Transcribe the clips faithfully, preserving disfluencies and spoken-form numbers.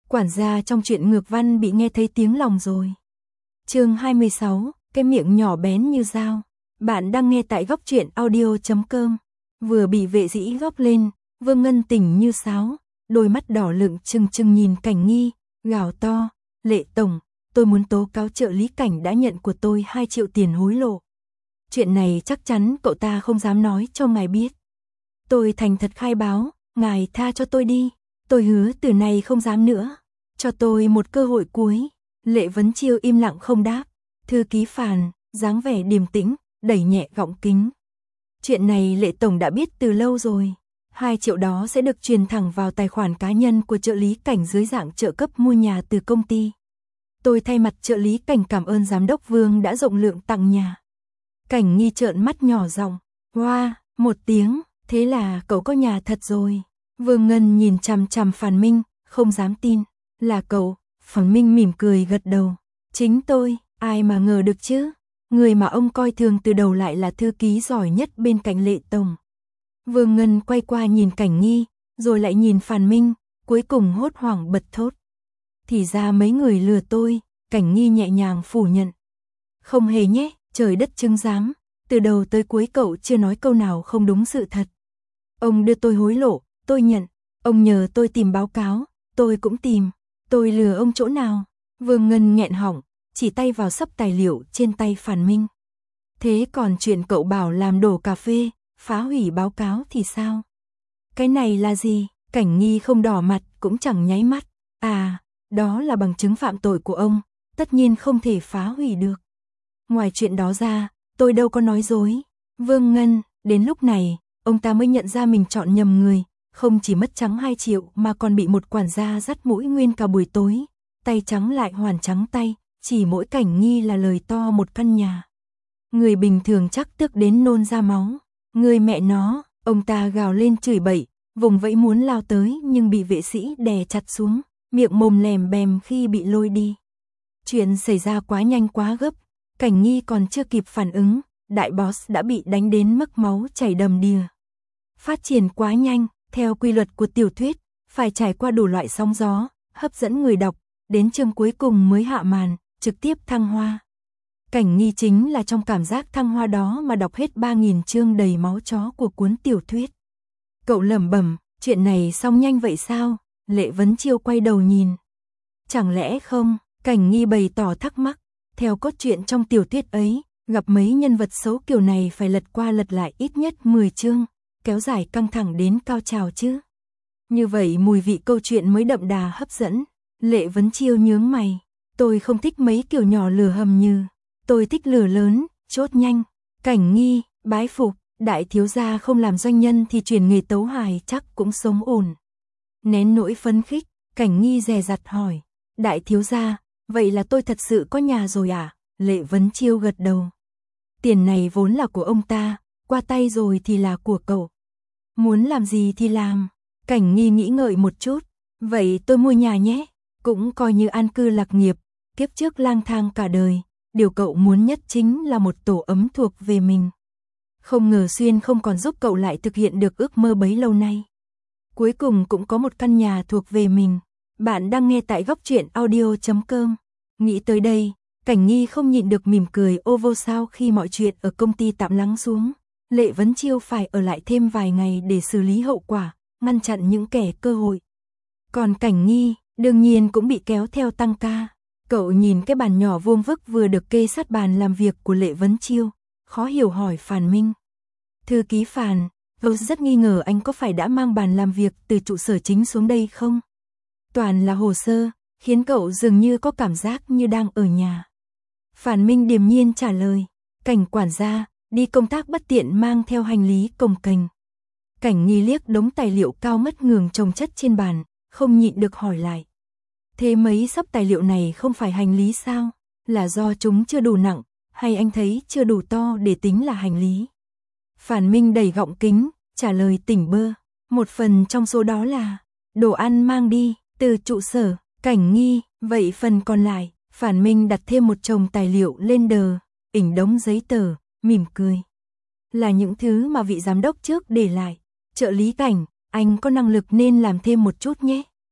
Quản gia trong truyện ngược văn bị nghe thấy tiếng lòng rồi. Chương hai mươi sáu, cái miệng nhỏ bén như dao. Bạn đang nghe tại góc truyện audio chấm com. Vừa bị vệ sĩ góc lên, Vương Ngân tỉnh như sáo, đôi mắt đỏ lựng trừng trừng nhìn Cảnh Nghi, gào to, "Lệ tổng, tôi muốn tố cáo trợ lý Cảnh đã nhận của tôi hai triệu tiền hối lộ. Chuyện này chắc chắn cậu ta không dám nói cho ngài biết. Tôi thành thật khai báo, ngài tha cho tôi đi, tôi hứa từ nay không dám nữa, cho tôi một cơ hội cuối." Lệ Vấn Chiêu im lặng không đáp. Thư ký Phàn, dáng vẻ điềm tĩnh, đẩy nhẹ gọng kính. Chuyện này Lệ tổng đã biết từ lâu rồi. Hai triệu đó sẽ được truyền thẳng vào tài khoản cá nhân của trợ lý Cảnh dưới dạng trợ cấp mua nhà từ công ty. Tôi thay mặt trợ lý Cảnh cảm ơn giám đốc Vương đã rộng lượng tặng nhà. Cảnh Nghi trợn mắt nhỏ giọng, "Hoa", một tiếng, "thế là cậu có nhà thật rồi." Vương Ngân nhìn chằm chằm Phàn Minh, không dám tin. "Là cậu?" Phàn Minh mỉm cười gật đầu. "Chính tôi, ai mà ngờ được chứ. Người mà ông coi thường từ đầu lại là thư ký giỏi nhất bên cạnh Lệ tổng." Vương Ngân quay qua nhìn Cảnh Nghi, rồi lại nhìn Phàn Minh, cuối cùng hốt hoảng bật thốt. "Thì ra mấy người lừa tôi." Cảnh Nghi nhẹ nhàng phủ nhận. "Không hề nhé, trời đất chứng giám, từ đầu tới cuối cậu chưa nói câu nào không đúng sự thật. Ông đưa tôi hối lộ, tôi nhận. Ông nhờ tôi tìm báo cáo, tôi cũng tìm. Tôi lừa ông chỗ nào?" Vương Ngân nghẹn họng, chỉ tay vào xấp tài liệu trên tay Phàn Minh. "Thế còn chuyện cậu bảo làm đổ cà phê, phá hủy báo cáo thì sao?" "Cái này là gì?" Cảnh Nghi không đỏ mặt, cũng chẳng nháy mắt. "À, đó là bằng chứng phạm tội của ông, tất nhiên không thể phá hủy được. Ngoài chuyện đó ra, tôi đâu có nói dối." Vương Ngân, đến lúc này, ông ta mới nhận ra mình chọn nhầm người, không chỉ mất trắng hai triệu mà còn bị một quản gia dắt mũi nguyên cả buổi tối, tay trắng lại hoàn trắng tay, chỉ mỗi Cảnh Nghi là lời to một căn nhà. Người bình thường chắc tức đến nôn ra máu. "Người mẹ nó", ông ta gào lên chửi bậy, vùng vẫy muốn lao tới nhưng bị vệ sĩ đè chặt xuống, miệng mồm lèm bèm khi bị lôi đi. Chuyện xảy ra quá nhanh quá gấp, Cảnh Nghi còn chưa kịp phản ứng, đại boss đã bị đánh đến mức máu chảy đầm đìa. Phát triển quá nhanh, theo quy luật của tiểu thuyết, phải trải qua đủ loại sóng gió, hấp dẫn người đọc, đến chương cuối cùng mới hạ màn, trực tiếp thăng hoa. Cảnh Nghi chính là trong cảm giác thăng hoa đó mà đọc hết ba nghìn chương đầy máu chó của cuốn tiểu thuyết. Cậu lẩm bẩm, "Chuyện này xong nhanh vậy sao?" Lệ Vấn Chiêu quay đầu nhìn. "Chẳng lẽ không?" Cảnh Nghi bày tỏ thắc mắc. Theo cốt truyện trong tiểu thuyết ấy, gặp mấy nhân vật xấu kiểu này phải lật qua lật lại ít nhất mười chương, kéo dài căng thẳng đến cao trào chứ. Như vậy mùi vị câu chuyện mới đậm đà hấp dẫn. Lệ Vấn Chiêu nhướng mày. "Tôi không thích mấy kiểu nhỏ lửa hầm như. Tôi thích lửa lớn, chốt nhanh." Cảnh Nghi, bái phục, đại thiếu gia không làm doanh nhân thì chuyển nghề tấu hài chắc cũng sống ổn. Nén nỗi phấn khích, Cảnh Nghi dè dặt hỏi, "Đại thiếu gia, vậy là tôi thật sự có nhà rồi à?" Lệ Vấn Chiêu gật đầu. "Tiền này vốn là của ông ta, qua tay rồi thì là của cậu. Muốn làm gì thì làm." Cảnh Nghi nghĩ ngợi một chút. "Vậy tôi mua nhà nhé, cũng coi như an cư lạc nghiệp, kiếp trước lang thang cả đời. Điều cậu muốn nhất chính là một tổ ấm thuộc về mình." Không ngờ Xuyên không còn giúp cậu lại thực hiện được ước mơ bấy lâu nay. Cuối cùng cũng có một căn nhà thuộc về mình. Bạn đang nghe tại góc truyện audio chấm com. Nghĩ tới đây, Cảnh Nghi không nhịn được mỉm cười ô vô sao khi mọi chuyện ở công ty tạm lắng xuống. Lệ Vấn Chiêu phải ở lại thêm vài ngày để xử lý hậu quả, ngăn chặn những kẻ cơ hội. Còn Cảnh Nghi, đương nhiên cũng bị kéo theo tăng ca. Cậu nhìn cái bàn nhỏ vuông vức vừa được kê sát bàn làm việc của Lệ Vấn Chiêu, khó hiểu hỏi Phàn Minh. "Thư ký Phàn, tôi rất nghi ngờ anh có phải đã mang bàn làm việc từ trụ sở chính xuống đây không? Toàn là hồ sơ, khiến cậu dường như có cảm giác như đang ở nhà." Phàn Minh điềm nhiên trả lời, "Cảnh quản gia, đi công tác bất tiện mang theo hành lý cồng kềnh." Cảnh Nghi liếc đống tài liệu cao ngất ngường chồng chất trên bàn, không nhịn được hỏi lại. "Thế mấy xấp tài liệu này không phải hành lý sao? Là do chúng chưa đủ nặng, hay anh thấy chưa đủ to để tính là hành lý?" Phàn Minh đẩy gọng kính, trả lời tỉnh bơ. "Một phần trong số đó là đồ ăn mang đi từ trụ sở." Cảnh Nghi, "Vậy phần còn lại?" Phàn Minh đặt thêm một chồng tài liệu lên đờ, ỉnh đống giấy tờ, mỉm cười. "Là những thứ mà vị giám đốc trước để lại. Trợ lý Cảnh, anh có năng lực nên làm thêm một chút nhé."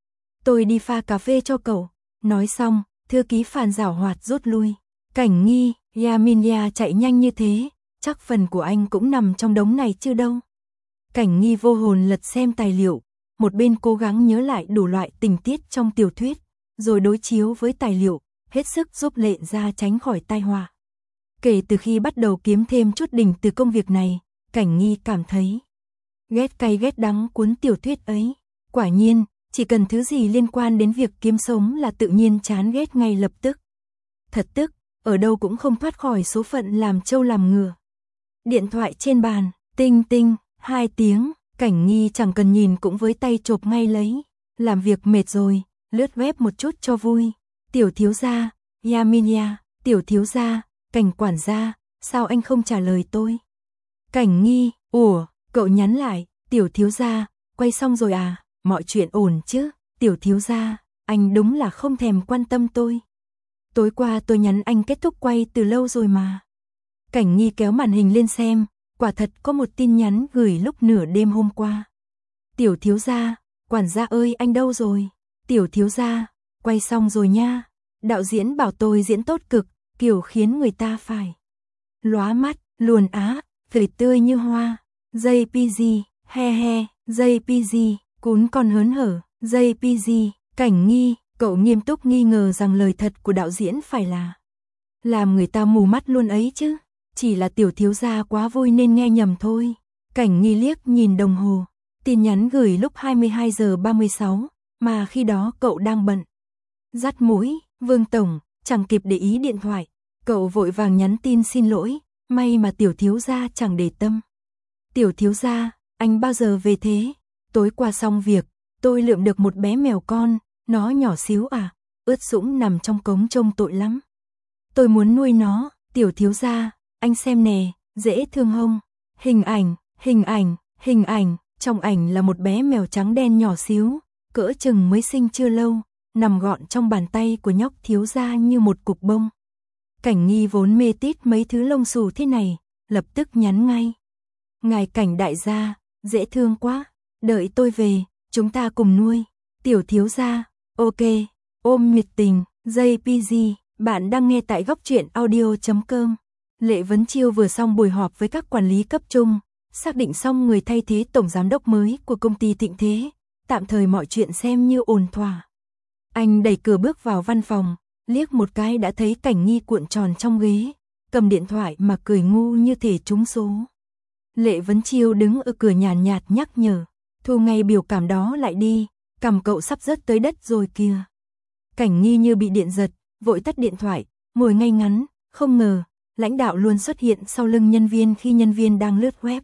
Tôi đi pha cà phê cho cậu. Nói xong, thư ký Phàn giảo hoạt rút lui. Cảnh Nghi, Yaminya chạy nhanh như thế, chắc phần của anh cũng nằm trong đống này chứ đâu. Cảnh Nghi vô hồn lật xem tài liệu, một bên cố gắng nhớ lại đủ loại tình tiết trong tiểu thuyết, rồi đối chiếu với tài liệu, hết sức giúp Lệ Gia tránh khỏi tai họa. Kể từ khi bắt đầu kiếm thêm chút đỉnh từ công việc này, Cảnh Nghi cảm thấy ghét cay ghét đắng cuốn tiểu thuyết ấy. Quả nhiên, chỉ cần thứ gì liên quan đến việc kiếm sống là tự nhiên chán ghét ngay lập tức. Thật tức, ở đâu cũng không thoát khỏi số phận làm trâu làm ngựa. Điện thoại trên bàn, tinh tinh, hai tiếng, Cảnh Nghi chẳng cần nhìn cũng với tay chộp ngay lấy. Làm việc mệt rồi, lướt web một chút cho vui. Tiểu thiếu gia, Yaminya, tiểu thiếu gia, Cảnh quản gia, sao anh không trả lời tôi? Cảnh Nghi, ủa, cậu nhắn lại, tiểu thiếu gia, quay xong rồi à, mọi chuyện ổn chứ? Tiểu thiếu gia, anh đúng là không thèm quan tâm tôi. Tối qua tôi nhắn anh kết thúc quay từ lâu rồi mà. Cảnh Nghi kéo màn hình lên xem, quả thật có một tin nhắn gửi lúc nửa đêm hôm qua. Tiểu thiếu gia, quản gia ơi anh đâu rồi? Tiểu thiếu gia, quay xong rồi nha. Đạo diễn bảo tôi diễn tốt cực, kiểu khiến người ta phải lóa mắt, luồn á, cười tươi như hoa. gi pê giê, he he, gi pê giê, cún con hớn hở, gi pê giê, Cảnh Nghi, cậu nghiêm túc nghi ngờ rằng lời thật của đạo diễn phải là làm người ta mù mắt luôn ấy chứ. Chỉ là tiểu thiếu gia quá vui nên nghe nhầm thôi. Cảnh Nghi liếc nhìn đồng hồ, tin nhắn gửi lúc hai mươi hai giờ ba mươi sáu, mà khi đó cậu đang bận. Dắt mũi, Vương Tổng, chẳng kịp để ý điện thoại, cậu vội vàng nhắn tin xin lỗi, may mà tiểu thiếu gia chẳng để tâm. Tiểu thiếu gia, anh bao giờ về thế? Tối qua xong việc, tôi lượm được một bé mèo con, nó nhỏ xíu à, ướt sũng nằm trong cống trông tội lắm. Tôi muốn nuôi nó, tiểu thiếu gia, anh xem nè, dễ thương không? Hình ảnh, hình ảnh, hình ảnh, trong ảnh là một bé mèo trắng đen nhỏ xíu, cỡ chừng mới sinh chưa lâu, nằm gọn trong bàn tay của nhóc thiếu gia như một cục bông. Cảnh Nghi vốn mê tít mấy thứ lông xù thế này, lập tức nhắn ngay. Ngài Cảnh đại gia, dễ thương quá, đợi tôi về, chúng ta cùng nuôi. Tiểu thiếu gia, ok, ôm nhiệt tình, gi pê giê, bạn đang nghe tại góc truyện audio chấm com. Lệ Vấn Chiêu vừa xong buổi họp với các quản lý cấp trung, xác định xong người thay thế tổng giám đốc mới của công ty Thịnh Thế, tạm thời mọi chuyện xem như ổn thỏa. Anh đẩy cửa bước vào văn phòng, liếc một cái đã thấy Cảnh Nghi cuộn tròn trong ghế, cầm điện thoại mà cười ngu như thể trúng số. Lệ Vấn Chiêu đứng ở cửa nhàn nhạt, nhạt nhắc nhở, thu ngay biểu cảm đó lại đi, cầm cậu sắp rớt tới đất rồi kìa. Cảnh Nghi như bị điện giật, vội tắt điện thoại, ngồi ngay ngắn, không ngờ, lãnh đạo luôn xuất hiện sau lưng nhân viên khi nhân viên đang lướt web.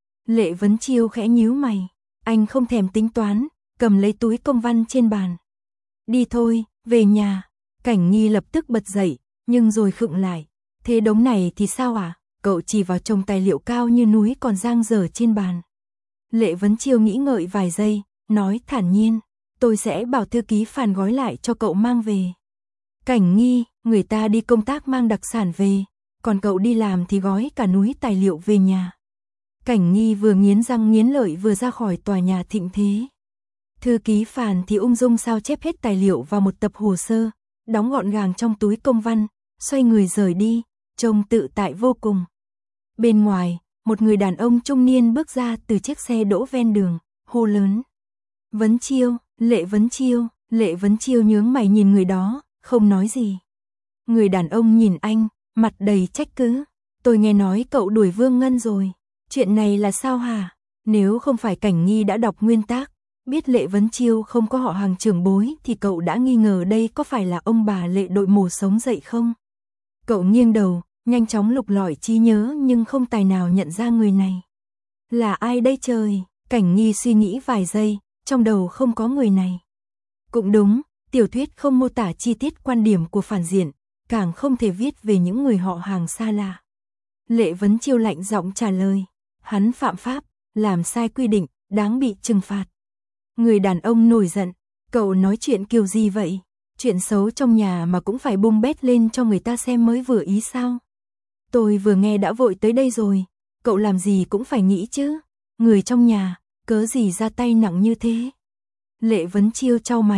Lệ Vấn Chiêu khẽ nhíu mày, anh không thèm tính toán, cầm lấy túi công văn trên bàn. Đi thôi, về nhà. Cảnh Nghi lập tức bật dậy, nhưng rồi khựng lại. Thế đống này thì sao à? Cậu chỉ vào chồng tài liệu cao như núi còn dang dở trên bàn. Lệ Vấn Chiêu nghĩ ngợi vài giây, nói thản nhiên, tôi sẽ bảo thư ký Phàn gói lại cho cậu mang về. Cảnh Nghi, người ta đi công tác mang đặc sản về, còn cậu đi làm thì gói cả núi tài liệu về nhà. Cảnh Nghi vừa nghiến răng nghiến lợi vừa ra khỏi tòa nhà Thịnh Thế. Thư ký Phàn thì ung dung sao chép hết tài liệu vào một tập hồ sơ, đóng gọn gàng trong túi công văn, xoay người rời đi, trông tự tại vô cùng. Bên ngoài, một người đàn ông trung niên bước ra từ chiếc xe đỗ ven đường, hô lớn. Vấn Chiêu, Lệ Vấn Chiêu, Lệ Vấn Chiêu nhướng mày nhìn người đó, không nói gì. Người đàn ông nhìn anh, mặt đầy trách cứ. Tôi nghe nói cậu đuổi Vương Ngân rồi. Chuyện này là sao hả? Nếu không phải Cảnh Nghi đã đọc nguyên tác, biết Lệ Vấn Chiêu không có họ hàng trưởng bối thì cậu đã nghi ngờ đây có phải là ông bà Lệ đội mổ sống dậy không? Cậu nghiêng đầu, nhanh chóng lục lọi trí nhớ nhưng không tài nào nhận ra người này. Là ai đây trời? Cảnh Nghi suy nghĩ vài giây, trong đầu không có người này. Cũng đúng, tiểu thuyết không mô tả chi tiết quan điểm của phản diện, càng không thể viết về những người họ hàng xa lạ. Lệ Vấn Chiêu lạnh giọng trả lời, hắn phạm pháp, làm sai quy định, đáng bị trừng phạt. Người đàn ông nổi giận, cậu nói chuyện kiểu gì vậy? Chuyện xấu trong nhà mà cũng phải bung bét lên cho người ta xem mới vừa ý sao? Tôi vừa nghe đã vội tới đây rồi, cậu làm gì cũng phải nghĩ chứ. Người trong nhà, cớ gì ra tay nặng như thế? Lệ Vấn Chiêu chau mày,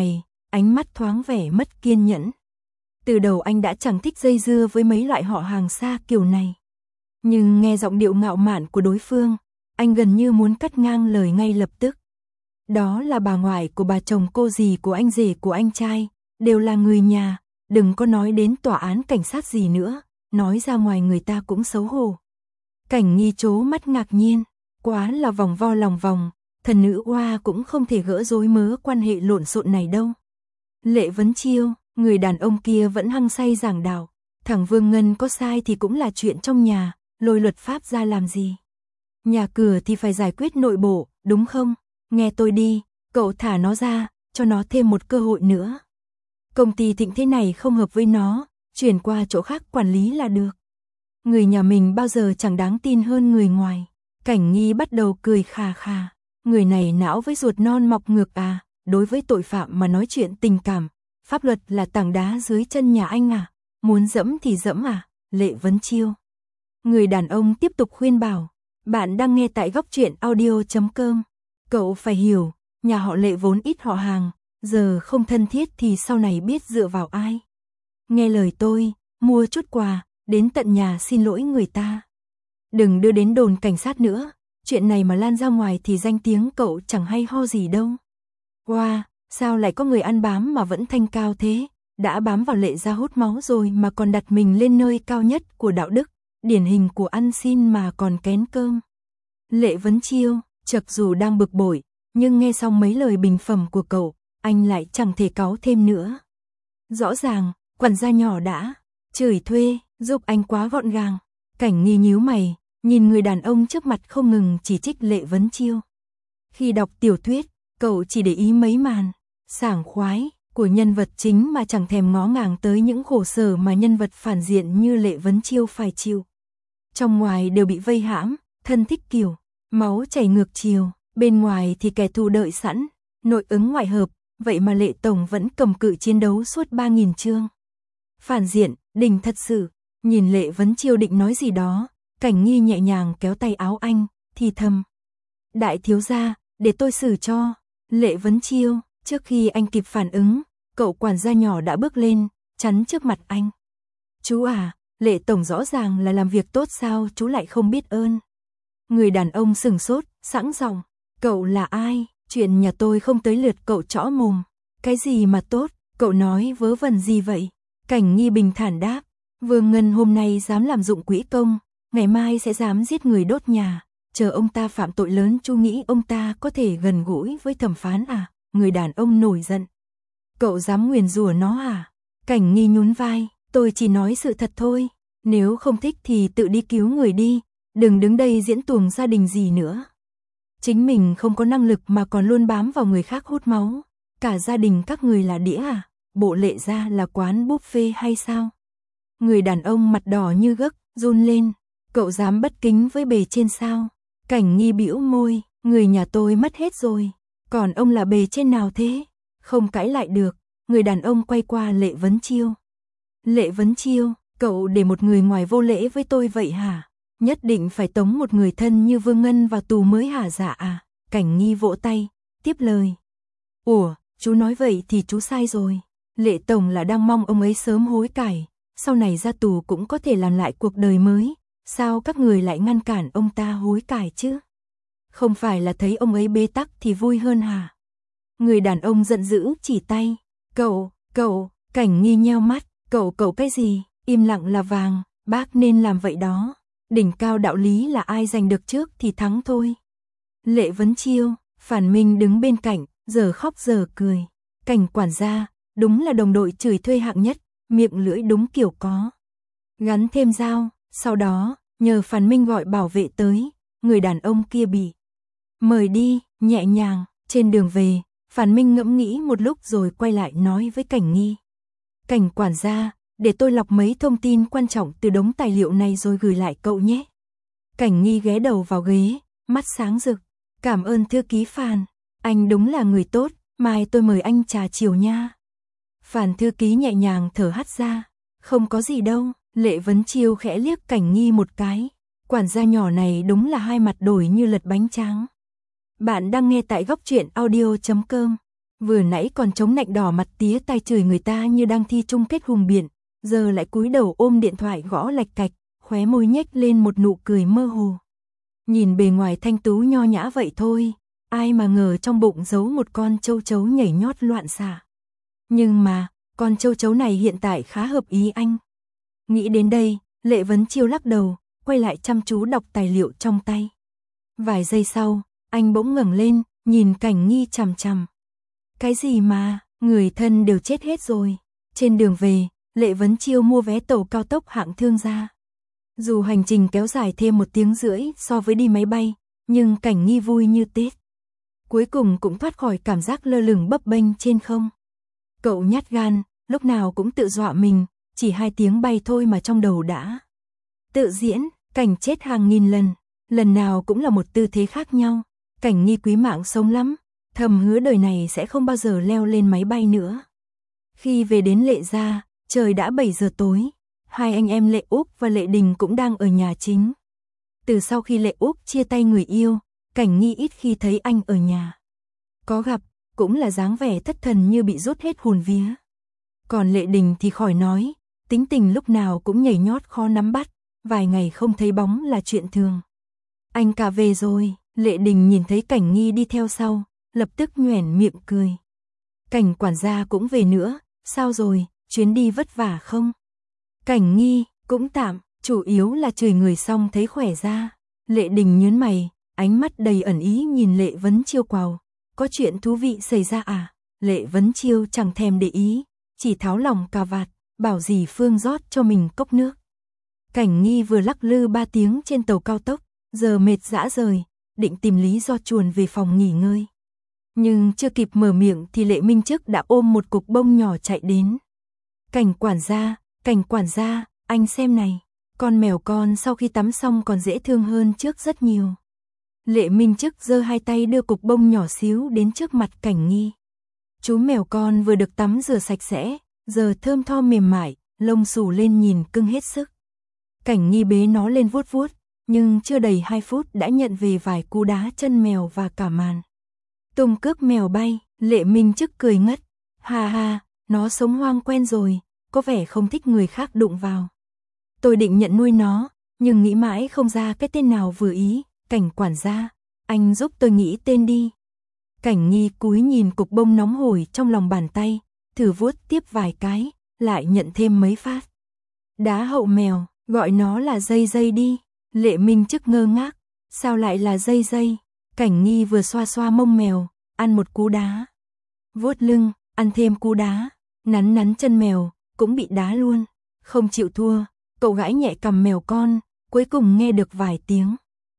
ánh mắt thoáng vẻ mất kiên nhẫn. Từ đầu anh đã chẳng thích dây dưa với mấy loại họ hàng xa kiểu này. Nhưng nghe giọng điệu ngạo mạn của đối phương, anh gần như muốn cắt ngang lời ngay lập tức. Đó là bà ngoại của bà chồng cô dì của anh rể của anh trai, đều là người nhà, đừng có nói đến tòa án cảnh sát gì nữa, nói ra ngoài người ta cũng xấu hổ. Cảnh Nghi trố mắt ngạc nhiên, quá là vòng vo lòng vòng, thần nữ oa cũng không thể gỡ rối mớ quan hệ lộn xộn này đâu. Lệ Vấn Chiêu, người đàn ông kia vẫn hăng say giảng đạo, thằng Vương Ngân có sai thì cũng là chuyện trong nhà, lôi luật pháp ra làm gì. Nhà cửa thì phải giải quyết nội bộ, đúng không? Nghe tôi đi, cậu thả nó ra, cho nó thêm một cơ hội nữa. Công ty Thịnh thế này không hợp với nó, chuyển qua chỗ khác quản lý là được. Người nhà mình bao giờ chẳng đáng tin hơn người ngoài. Cảnh Nghi bắt đầu cười khà khà. Người này não với ruột non mọc ngược à, đối với tội phạm mà nói chuyện tình cảm, pháp luật là tảng đá dưới chân nhà anh à, muốn dẫm thì dẫm à, Lệ Vấn Chiêu. Người đàn ông tiếp tục khuyên bảo, bạn đang nghe tại góc truyện audio chấm com. Cậu phải hiểu, nhà họ Lệ vốn ít họ hàng, giờ không thân thiết thì sau này biết dựa vào ai. Nghe lời tôi, mua chút quà, đến tận nhà xin lỗi người ta. Đừng đưa đến đồn cảnh sát nữa, chuyện này mà lan ra ngoài thì danh tiếng cậu chẳng hay ho gì đâu. Wow, sao lại có người ăn bám mà vẫn thanh cao thế, đã bám vào Lệ gia hút máu rồi mà còn đặt mình lên nơi cao nhất của đạo đức, điển hình của ăn xin mà còn kén cơm. Lệ Vấn Chiêu, chật dù đang bực bội, nhưng nghe xong mấy lời bình phẩm của cậu, anh lại chẳng thể cáu thêm nữa. Rõ ràng, quản gia nhỏ đã chửi thuê, giúp anh quá gọn gàng. Cảnh Nghi nhíu mày, nhìn người đàn ông trước mặt không ngừng chỉ trích Lệ Vấn Chiêu. Khi đọc tiểu thuyết, cậu chỉ để ý mấy màn sảng khoái của nhân vật chính mà chẳng thèm ngó ngàng tới những khổ sở mà nhân vật phản diện như Lệ Vấn Chiêu phải chịu. Trong ngoài đều bị vây hãm, thân thích kiểu, máu chảy ngược chiều, bên ngoài thì kẻ thù đợi sẵn, nội ứng ngoại hợp, vậy mà Lệ Tổng vẫn cầm cự chiến đấu suốt ba nghìn chương. Phản diện, đỉnh thật sự, nhìn Lệ Vấn Chiêu định nói gì đó, Cảnh Nghi nhẹ nhàng kéo tay áo anh, thì thầm. Đại thiếu gia, để tôi xử cho. Lệ Vấn Chiêu, trước khi anh kịp phản ứng, cậu quản gia nhỏ đã bước lên, chắn trước mặt anh. Chú à, Lệ Tổng rõ ràng là làm việc tốt sao chú lại không biết ơn. Người đàn ông sừng sốt, sẵn giọng, cậu là ai, chuyện nhà tôi không tới lượt cậu trõ mồm. Cái gì mà tốt, cậu nói vớ vẩn gì vậy? Cảnh Nghi bình thản đáp, Vương Ngân hôm nay dám làm dụng quỹ công, ngày mai sẽ dám giết người đốt nhà, chờ ông ta phạm tội lớn chú nghĩ ông ta có thể gần gũi với thẩm phán à? Người đàn ông nổi giận. Cậu dám nguyền rủa nó à? Cảnh Nghi nhún vai, tôi chỉ nói sự thật thôi, nếu không thích thì tự đi cứu người đi, đừng đứng đây diễn tuồng gia đình gì nữa. Chính mình không có năng lực mà còn luôn bám vào người khác hút máu, cả gia đình các người là đĩa à? Bộ Lệ gia là quán buffet hay sao? Người đàn ông mặt đỏ như gấc, run lên, cậu dám bất kính với bề trên sao? Cảnh Nghi bĩu môi, người nhà tôi mất hết rồi, còn ông là bề trên nào thế? Không cãi lại được, người đàn ông quay qua Lệ Vấn Chiêu. Lệ Vấn Chiêu, cậu để một người ngoài vô lễ với tôi vậy hả? Nhất định phải tống một người thân như Vương Ngân vào tù mới hả dạ à? Cảnh Nghi vỗ tay, tiếp lời. Ủa, chú nói vậy thì chú sai rồi. Lệ Tổng là đang mong ông ấy sớm hối cải, sau này ra tù cũng có thể làm lại cuộc đời mới. Sao các người lại ngăn cản ông ta hối cải chứ? Không phải là thấy ông ấy bế tắc thì vui hơn hả? Người đàn ông giận dữ chỉ tay. Cậu, cậu, Cảnh Nghi nheo mắt. Cậu cậu cái gì? Im lặng là vàng, bác nên làm vậy đó. Đỉnh cao đạo lý là ai giành được trước thì thắng thôi. Lệ Vấn Chiêu, Phản Minh đứng bên cạnh, giờ khóc giờ cười. Cảnh quản gia, đúng là đồng đội chửi thuê hạng nhất, miệng lưỡi đúng kiểu có. Gắn thêm dao, sau đó, nhờ Phản Minh gọi bảo vệ tới, người đàn ông kia bị mời đi, nhẹ nhàng, trên đường về, Phản Minh ngẫm nghĩ một lúc rồi quay lại nói với Cảnh Nghi. Cảnh quản gia, để tôi lọc mấy thông tin quan trọng từ đống tài liệu này rồi gửi lại cậu nhé. Cảnh Nghi ghé đầu vào ghế, mắt sáng rực. Cảm ơn thư ký Phàn, anh đúng là người tốt, mai tôi mời anh trà chiều nha. Phàn thư ký nhẹ nhàng thở hắt ra. Không có gì đâu, Lệ Vấn Chiêu khẽ liếc Cảnh Nghi một cái. Quản gia nhỏ này đúng là hai mặt đổi như lật bánh tráng. Bạn đang nghe tại góc truyện audio chấm com. Vừa nãy còn chống nạnh đỏ mặt tía tai chửi người ta như đang thi chung kết hùng biện, giờ lại cúi đầu ôm điện thoại gõ lạch cạch, khóe môi nhếch lên một nụ cười mơ hồ. Nhìn bề ngoài thanh tú nho nhã vậy thôi, ai mà ngờ trong bụng giấu một con châu chấu nhảy nhót loạn xạ. Nhưng mà, con châu chấu này hiện tại khá hợp ý anh. Nghĩ đến đây, Lệ Vấn Chiêu lắc đầu, quay lại chăm chú đọc tài liệu trong tay. Vài giây sau, anh bỗng ngẩng lên, nhìn Cảnh Nghi chằm chằm. Cái gì mà, người thân đều chết hết rồi. Trên đường về, Lệ Vấn Chiêu mua vé tàu cao tốc hạng thương gia. Dù hành trình kéo dài thêm một tiếng rưỡi so với đi máy bay, nhưng Cảnh Nghi vui như Tết. Cuối cùng cũng thoát khỏi cảm giác lơ lửng bấp bênh trên không. Cậu nhát gan, lúc nào cũng tự dọa mình, chỉ hai tiếng bay thôi mà trong đầu đã tự diễn, cảnh chết hàng nghìn lần, lần nào cũng là một tư thế khác nhau. Cảnh Nghi quý mạng sống lắm, thầm hứa đời này sẽ không bao giờ leo lên máy bay nữa. Khi về đến Lệ gia, trời đã bảy giờ tối, hai anh em Lệ Úc và Lệ Đình cũng đang ở nhà chính. Từ sau khi Lệ Úc chia tay người yêu, Cảnh Nghi ít khi thấy anh ở nhà. Có gặp, cũng là dáng vẻ thất thần như bị rút hết hồn vía. Còn Lệ Đình thì khỏi nói, tính tình lúc nào cũng nhảy nhót khó nắm bắt, vài ngày không thấy bóng là chuyện thường. Anh cả về rồi, Lệ Đình nhìn thấy Cảnh Nghi đi theo sau, lập tức nhoẻn miệng cười. Cảnh quản gia cũng về nữa, sao rồi, chuyến đi vất vả không? Cảnh Nghi, cũng tạm, chủ yếu là chửi người xong thấy khỏe ra. Lệ Đình nhớn mày, ánh mắt đầy ẩn ý nhìn Lệ Vấn Chiêu quào. Có chuyện thú vị xảy ra à? Lệ Vấn Chiêu chẳng thèm để ý, chỉ tháo lòng cà vạt, bảo dì Phương rót cho mình cốc nước. Cảnh Nghi vừa lắc lư ba tiếng trên tàu cao tốc, giờ mệt dã rời, định tìm lý do chuồn về phòng nghỉ ngơi. Nhưng chưa kịp mở miệng thì Lệ Minh Chức đã ôm một cục bông nhỏ chạy đến. Cảnh quản gia, cảnh quản gia, anh xem này, con mèo con sau khi tắm xong còn dễ thương hơn trước rất nhiều. Lệ Minh Chức giơ hai tay đưa cục bông nhỏ xíu đến trước mặt Cảnh Nghi. Chú mèo con vừa được tắm rửa sạch sẽ, giờ thơm tho mềm mại, lông xù lên nhìn cưng hết sức. Cảnh Nghi bế nó lên vuốt vuốt, nhưng chưa đầy hai phút đã nhận về vài cú đá chân mèo và cả màn tung cước mèo bay. Lệ Minh Chức cười ngất, ha ha, nó sống hoang quen rồi, có vẻ không thích người khác đụng vào. Tôi định nhận nuôi nó, nhưng nghĩ mãi không ra cái tên nào vừa ý. Cảnh quản gia, anh giúp tôi nghĩ tên đi. Cảnh Nghi cúi nhìn cục bông nóng hổi trong lòng bàn tay, thử vuốt tiếp vài cái, lại nhận thêm mấy phát. Đá hậu mèo, gọi nó là Dây Dây đi. Lệ Minh Chức ngơ ngác, sao lại là Dây Dây? Cảnh Nghi vừa xoa xoa mông mèo, ăn một cú đá. Vuốt lưng, ăn thêm cú đá, nắn nắn chân mèo, cũng bị đá luôn. Không chịu thua, cậu gãi nhẹ cằm mèo con, cuối cùng nghe được vài tiếng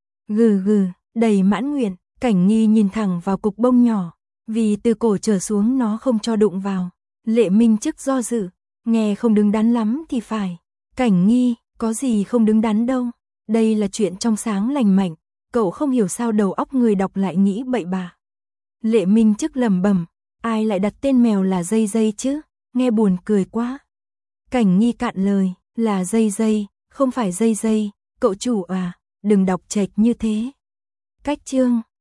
gừ gừ, đầy mãn nguyện. Cảnh Nghi nhìn thẳng vào cục bông nhỏ, vì từ cổ trở xuống nó không cho đụng vào. Lệ Minh Chức do dự, nghe không đứng đắn lắm thì phải. Cảnh Nghi, có gì không đứng đắn đâu, đây là chuyện trong sáng lành mạnh, cậu không hiểu sao đầu óc người đọc lại nghĩ bậy bạ. Lệ Minh Chức lẩm bẩm, ai lại đặt tên mèo là Dây Dây chứ, nghe buồn cười quá. Cảnh Nghi cạn lời, là Dây Dây, không phải Dây Dây, cậu chủ à, đừng đọc chệch như thế. Cách chương